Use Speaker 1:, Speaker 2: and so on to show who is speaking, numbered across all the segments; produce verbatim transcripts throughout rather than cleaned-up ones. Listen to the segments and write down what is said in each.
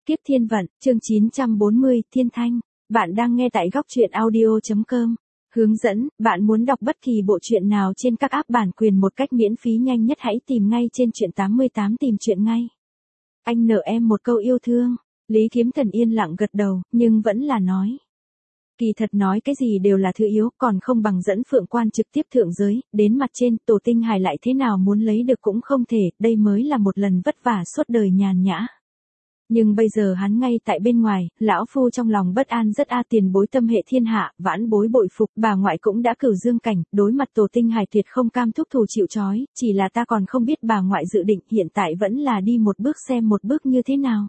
Speaker 1: Kiếp Thiên Vận, chương chín trăm bốn mươi, Thiên Thanh. Bạn đang nghe tại góc truyện audio chấm com. Hướng dẫn, bạn muốn đọc bất kỳ bộ truyện nào trên các app bản quyền một cách miễn phí nhanh nhất hãy tìm ngay trên truyện tám mươi tám tìm truyện ngay. Anh nợ em một câu yêu thương. Lý Kiếm Thần yên lặng gật đầu, nhưng vẫn là nói. Kỳ thật nói cái gì đều là thứ yếu, còn không bằng dẫn Phượng Quan trực tiếp thượng giới, đến mặt trên, Tổ Tinh Hải lại thế nào muốn lấy được cũng không thể, đây mới là một lần vất vả suốt đời nhàn nhã. Nhưng bây giờ hắn ngay tại bên ngoài, lão phu trong lòng bất an rất a tiền bối tâm hệ thiên hạ, vãn bối bội phục, bà ngoại cũng đã cửu dương cảnh, đối mặt Tổ Tinh Hải tuyệt không cam thúc thù chịu trói, chỉ là ta còn không biết bà ngoại dự định hiện tại vẫn là đi một bước xem một bước như thế nào.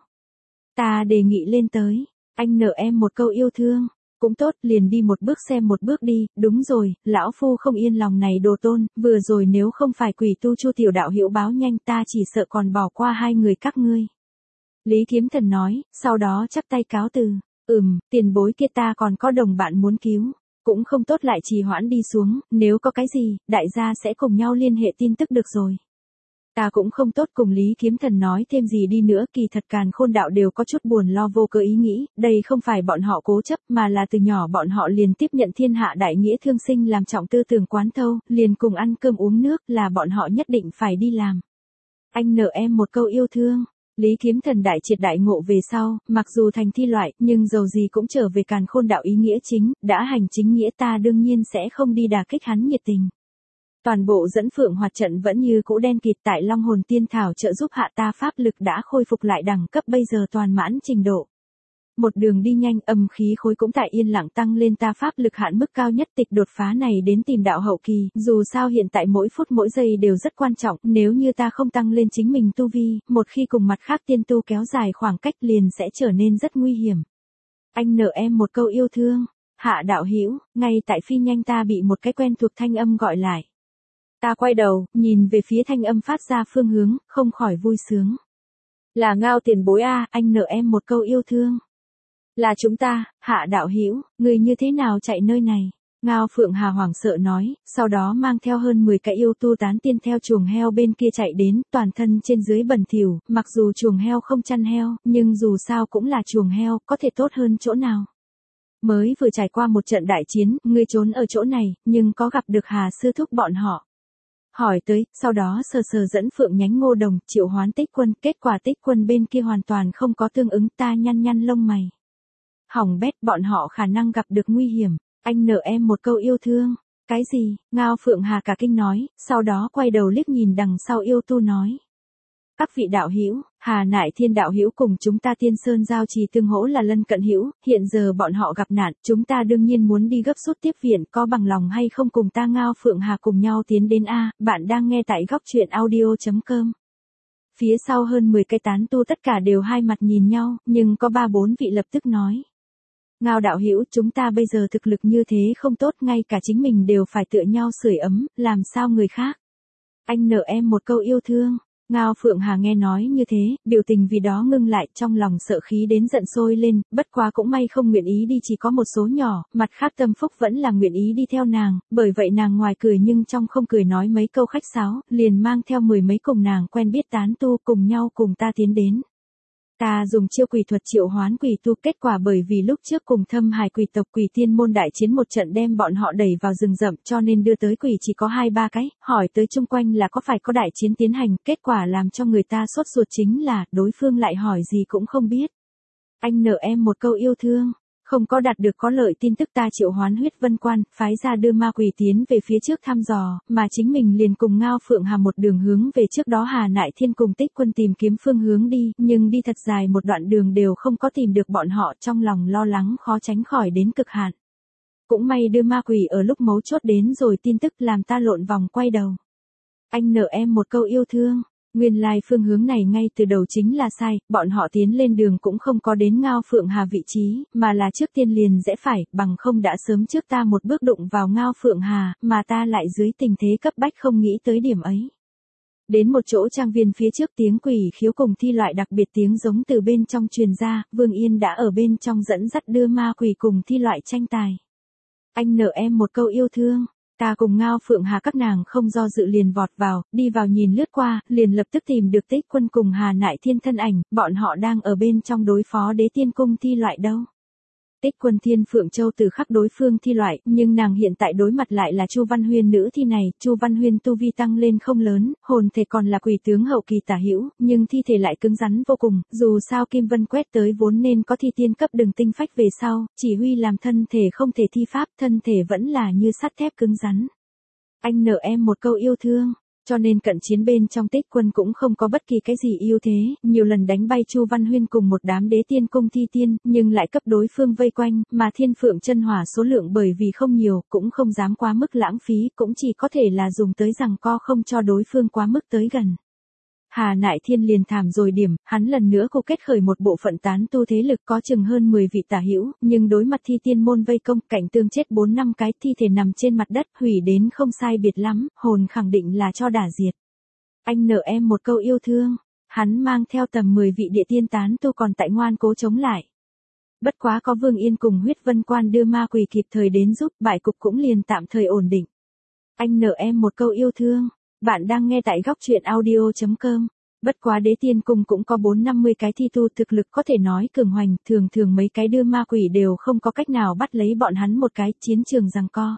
Speaker 1: Ta đề nghị lên tới, anh nợ em một câu yêu thương. Cũng tốt, liền đi một bước xem một bước đi, đúng rồi, lão phu không yên lòng này đồ tôn, vừa rồi nếu không phải quỷ tu Chu tiểu đạo hữu báo nhanh ta chỉ sợ còn bỏ qua hai người các ngươi. Lý Kiếm Thần nói, sau đó chắp tay cáo từ, ừm, tiền bối kia ta còn có đồng bạn muốn cứu, cũng không tốt lại trì hoãn đi xuống, nếu có cái gì, đại gia sẽ cùng nhau liên hệ tin tức được rồi. Ta cũng không tốt cùng Lý Kiếm Thần nói thêm gì đi nữa, kỳ thật Càn Khôn đạo đều có chút buồn lo vô cớ ý nghĩ, đây không phải bọn họ cố chấp mà là từ nhỏ bọn họ liền tiếp nhận thiên hạ đại nghĩa thương sinh làm trọng tư tưởng quán thâu, liền cùng ăn cơm uống nước là bọn họ nhất định phải đi làm. Anh nợ em một câu yêu thương. Lý Kiếm Thần đại triệt đại ngộ về sau, mặc dù thành thi loại, nhưng dầu gì cũng trở về Càn Khôn đạo ý nghĩa chính, đã hành chính nghĩa ta đương nhiên sẽ không đi đả kích hắn nhiệt tình. Toàn bộ dẫn Phượng Hoạt trận vẫn như cũ đen kịt, tại Long Hồn Tiên Thảo trợ giúp hạ ta pháp lực đã khôi phục lại đẳng cấp bây giờ toàn mãn trình độ. Một đường đi nhanh, âm khí khối cũng tại yên lặng tăng lên, ta pháp lực hạn mức cao nhất tịch đột phá này đến tìm đạo hậu kỳ, dù sao hiện tại mỗi phút mỗi giây đều rất quan trọng, nếu như ta không tăng lên chính mình tu vi, một khi cùng mặt khác tiên tu kéo dài khoảng cách liền sẽ trở nên rất nguy hiểm. Anh nợ em một câu yêu thương. Hạ đạo hữu, ngay tại phi nhanh ta bị một cái quen thuộc thanh âm gọi lại. Ta quay đầu, nhìn về phía thanh âm phát ra phương hướng, không khỏi vui sướng. Là Ngao tiền bối a, anh nợ em một câu yêu thương. Là chúng ta, Hạ đạo hữu, người như thế nào chạy nơi này? Ngao Phượng Hà hoảng sợ nói, sau đó mang theo hơn mười cái yêu tu tán tiên theo chuồng heo bên kia chạy đến, toàn thân trên dưới bẩn thỉu, mặc dù chuồng heo không chăn heo, nhưng dù sao cũng là chuồng heo, có thể tốt hơn chỗ nào. Mới vừa trải qua một trận đại chiến, ngươi trốn ở chỗ này, nhưng có gặp được Hà sư thúc bọn họ. Hỏi tới, sau đó sờ sờ dẫn Phượng nhánh Ngô Đồng, triệu hoán Tích Quân, kết quả Tích Quân bên kia hoàn toàn không có tương ứng, ta nhăn nhăn lông mày. Hỏng bét, bọn họ khả năng gặp được nguy hiểm, anh nợ em một câu yêu thương. Cái gì? Ngao Phượng Hà cả kinh nói, sau đó quay đầu liếc nhìn đằng sau yêu tu nói. Các vị đạo hữu, Hà Nại Thiên đạo hữu cùng chúng ta Tiên Sơn giao trì tương hỗ là lân cận hữu, hiện giờ bọn họ gặp nạn, chúng ta đương nhiên muốn đi gấp rút tiếp viện, có bằng lòng hay không cùng ta Ngao Phượng Hà cùng nhau tiến đến a, bạn đang nghe tại góc truyện audio chấm com. Phía sau hơn mười cái tán tu tất cả đều hai mặt nhìn nhau, nhưng có ba bốn vị lập tức nói. Ngao đạo hữu, chúng ta bây giờ thực lực như thế không tốt, ngay cả chính mình đều phải tựa nhau sưởi ấm, làm sao người khác? Anh nợ em một câu yêu thương. Ngao Phượng Hà nghe nói như thế, biểu tình vì đó ngưng lại, trong lòng sợ khí đến giận sôi lên, bất quá cũng may không nguyện ý đi chỉ có một số nhỏ, mặt khác Tâm Phúc vẫn là nguyện ý đi theo nàng, bởi vậy nàng ngoài cười nhưng trong không cười nói mấy câu khách sáo, liền mang theo mười mấy cùng nàng quen biết tán tu cùng nhau cùng ta tiến đến. Ta dùng chiêu quỷ thuật triệu hoán quỷ tu, kết quả bởi vì lúc trước cùng Thâm Hải quỷ tộc Quỷ Tiên môn đại chiến một trận đem bọn họ đẩy vào rừng rậm cho nên đưa tới quỷ chỉ có hai ba cái, hỏi tới chung quanh là có phải có đại chiến tiến hành, kết quả làm cho người ta sốt ruột chính là đối phương lại hỏi gì cũng không biết. Anh nợ em một câu yêu thương. Không có đạt được có lợi tin tức ta triệu hoán huyết vân quan, phái ra đưa ma quỷ tiến về phía trước thăm dò, mà chính mình liền cùng Ngao Phượng Hà một đường hướng về trước đó Hà Nại Thiên cùng Tích Quân tìm kiếm phương hướng đi, nhưng đi thật dài một đoạn đường đều không có tìm được bọn họ, trong lòng lo lắng khó tránh khỏi đến cực hạn. Cũng may đưa ma quỷ ở lúc mấu chốt đến rồi tin tức làm ta lộn vòng quay đầu. Anh nợ em một câu yêu thương. Nguyên lai phương hướng này ngay từ đầu chính là sai, bọn họ tiến lên đường cũng không có đến Ngao Phượng Hà vị trí, mà là trước tiên liền rẽ phải, bằng không đã sớm trước ta một bước đụng vào Ngao Phượng Hà, mà ta lại dưới tình thế cấp bách không nghĩ tới điểm ấy. Đến một chỗ trang viên phía trước tiếng quỷ khiếu cùng thi loại đặc biệt tiếng giống từ bên trong truyền ra, Vương Yên đã ở bên trong dẫn dắt đưa ma quỷ cùng thi loại tranh tài. Anh nợ em một câu yêu thương. Ta cùng Ngao Phượng Hà các nàng không do dự liền vọt vào, đi vào nhìn lướt qua, liền lập tức tìm được Tích Quân cùng Hà Nại Thiên thân ảnh, bọn họ đang ở bên trong đối phó Đế Tiên Cung thi loại đâu. Tích Quân Thiên Phượng Châu từ khắc đối phương thi loại, nhưng nàng hiện tại đối mặt lại là Chu Văn Huyên nữ thi này, Chu Văn Huyên tu vi tăng lên không lớn, hồn thể còn là quỷ tướng hậu kỳ tả hữu, nhưng thi thể lại cứng rắn vô cùng, dù sao Kim Vân quét tới vốn nên có thi tiên cấp đường tinh phách về sau, chỉ huy làm thân thể không thể thi pháp, thân thể vẫn là như sắt thép cứng rắn. Anh nợ em một câu yêu thương. Cho nên cận chiến bên trong Tích Quân cũng không có bất kỳ cái gì ưu thế, nhiều lần đánh bay Chu Văn Huyên cùng một đám Đế Tiên Cung thi tiên, nhưng lại cấp đối phương vây quanh, mà Thiên Phượng chân hỏa số lượng bởi vì không nhiều, cũng không dám quá mức lãng phí, cũng chỉ có thể là dùng tới giằng co không cho đối phương quá mức tới gần. Hà Nại Thiên liền thảm rồi điểm, hắn lần nữa cô kết khởi một bộ phận tán tu thế lực có chừng hơn mười vị tả hữu, nhưng đối mặt thi tiên môn vây công, cảnh tương chết bốn năm cái thi thể nằm trên mặt đất, hủy đến không sai biệt lắm, hồn khẳng định là cho đả diệt. Anh nợ em một câu yêu thương, hắn mang theo tầm mười vị địa tiên tán tu còn tại ngoan cố chống lại. Bất quá có Vương Yên cùng Huyết Vân Quan đưa ma quỷ kịp thời đến giúp, bại cục cũng liền tạm thời ổn định. Anh nợ em một câu yêu thương. Bạn đang nghe tại góc truyện audio chấm com. Bất quá Đế Tiên Cung cũng có bốn năm mươi cái thi tu thực lực có thể nói cường hoành, thường thường mấy cái đưa ma quỷ đều không có cách nào bắt lấy bọn hắn một cái, chiến trường giằng co.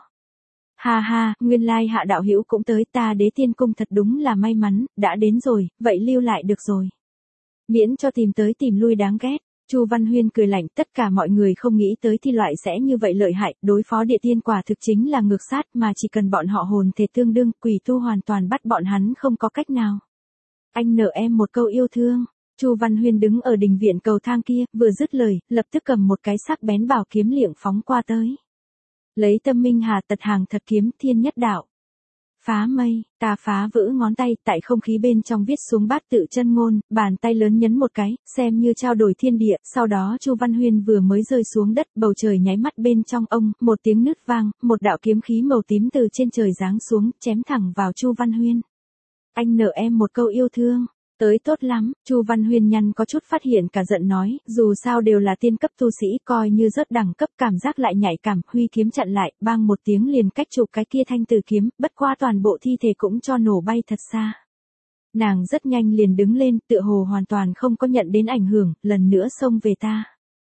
Speaker 1: Ha ha, nguyên lai Hạ đạo hữu cũng tới, ta Đế Tiên Cung thật đúng là may mắn, đã đến rồi, vậy lưu lại được rồi. Miễn cho tìm tới tìm lui đáng ghét. Chu Văn Huyên cười lạnh, tất cả mọi người không nghĩ tới thi loại sẽ như vậy lợi hại, đối phó địa tiên quả thực chính là ngược sát, mà chỉ cần bọn họ hồn thể tương đương, quỷ tu hoàn toàn bắt bọn hắn không có cách nào. Anh nợ em một câu yêu thương. Chu Văn Huyên đứng ở đình viện cầu thang kia, vừa dứt lời, lập tức cầm một cái sắc bén bảo kiếm liệng phóng qua tới. Lấy Tâm Minh Hà Tật Hàng Thật Kiếm Thiên Nhất Đạo. Phá mây, ta phá vỡ ngón tay, tại không khí bên trong viết xuống bát tự chân ngôn, bàn tay lớn nhấn một cái, xem như trao đổi thiên địa, sau đó Chu Văn Huyên vừa mới rơi xuống đất, bầu trời nháy mắt bên trong ông, một tiếng nứt vang, một đạo kiếm khí màu tím từ trên trời giáng xuống, chém thẳng vào Chu Văn Huyên. Anh nợ em một câu yêu thương. Tới tốt lắm, Chu Văn Huyên nhăn có chút phát hiện cả giận nói, dù sao đều là tiên cấp tu sĩ, coi như rớt đẳng cấp cảm giác lại nhạy cảm, huy kiếm chặn lại, bang một tiếng liền cách chụp cái kia thanh từ kiếm, bất qua toàn bộ thi thể cũng cho nổ bay thật xa. Nàng rất nhanh liền đứng lên, tựa hồ hoàn toàn không có nhận đến ảnh hưởng, lần nữa xông về ta.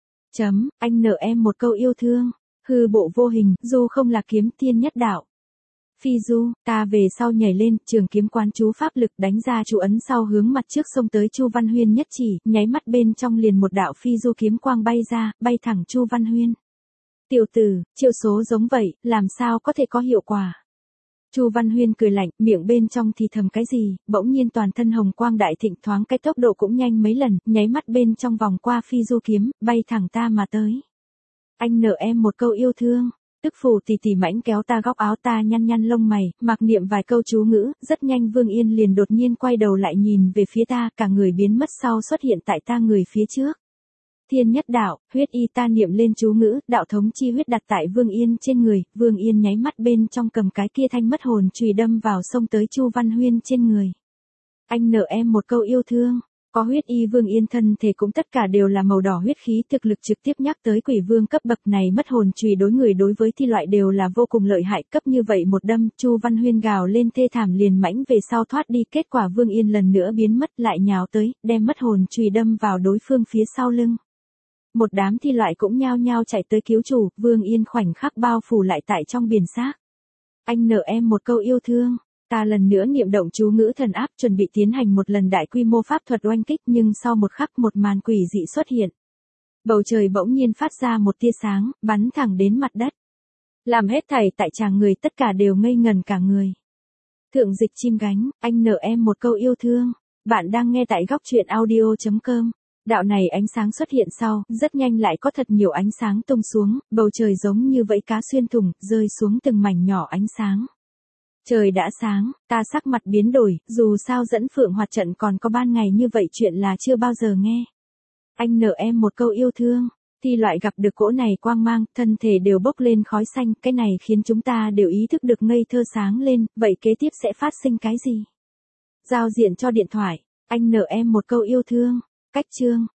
Speaker 1: Chấm, anh nợ em một câu yêu thương, hư bộ vô hình, dù không là kiếm Thiên Nhất Đạo. Phi du, ta về sau nhảy lên, trường kiếm quán chú pháp lực đánh ra chú ấn sau hướng mặt trước xông tới Chu Văn Huyên nhất chỉ, nháy mắt bên trong liền một đạo phi du kiếm quang bay ra, bay thẳng Chu Văn Huyên. Tiểu tử, chiêu số giống vậy, làm sao có thể có hiệu quả? Chu Văn Huyên cười lạnh, miệng bên trong thì thầm cái gì, bỗng nhiên toàn thân hồng quang đại thịnh thoáng cái tốc độ cũng nhanh mấy lần, nháy mắt bên trong vòng qua phi du kiếm, bay thẳng ta mà tới. Anh nợ em một câu yêu thương. Tức phù tì tì mãnh kéo ta góc áo, ta nhăn nhăn lông mày, mặc niệm vài câu chú ngữ, rất nhanh Vương Yên liền đột nhiên quay đầu lại nhìn về phía ta, cả người biến mất sau xuất hiện tại ta người phía trước. Thiên Nhất Đạo, huyết y, ta niệm lên chú ngữ, đạo thống chi huyết đặt tại Vương Yên trên người, Vương Yên nháy mắt bên trong cầm cái kia thanh mất hồn chùy đâm vào xông tới Chu Văn Huyên trên người. Anh nợ em một câu yêu thương. Có huyết y Vương Yên thân thể cũng tất cả đều là màu đỏ huyết khí, thực lực trực tiếp nhắc tới quỷ vương cấp bậc này, mất hồn chùy đối người đối với thi loại đều là vô cùng lợi hại, cấp như vậy một đâm, Chu Văn Huyên gào lên thê thảm liền mãnh về sau thoát đi, kết quả Vương Yên lần nữa biến mất, lại nhào tới, đem mất hồn chùy đâm vào đối phương phía sau lưng. Một đám thi loại cũng nhao nhao chạy tới cứu chủ, Vương Yên khoảnh khắc bao phủ lại tại trong biển xác. Anh nợ em một câu yêu thương. Ta lần nữa niệm động chú ngữ thần áp, chuẩn bị tiến hành một lần đại quy mô pháp thuật oanh kích, nhưng sau một khắc một màn quỷ dị xuất hiện. Bầu trời bỗng nhiên phát ra một tia sáng, bắn thẳng đến mặt đất. Làm hết thảy tại tràng người tất cả đều ngây ngần cả người. Thượng dịch chim gánh, anh nợ em một câu yêu thương. Bạn đang nghe tại góc truyện audio chấm com. Đạo này ánh sáng xuất hiện sau, rất nhanh lại có thật nhiều ánh sáng tung xuống, bầu trời giống như vẫy cá xuyên thủng, rơi xuống từng mảnh nhỏ ánh sáng. Trời đã sáng, ta sắc mặt biến đổi, dù sao dẫn Phượng Hoạt trận còn có ban ngày như vậy chuyện là chưa bao giờ nghe. Anh nợ em một câu yêu thương. Thi loại gặp được cỗ này quang mang, thân thể đều bốc lên khói xanh, cái này khiến chúng ta đều ý thức được ngây thơ sáng lên, vậy kế tiếp sẽ phát sinh cái gì? Giao diện cho điện thoại, anh nợ em một câu yêu thương. Cách chương.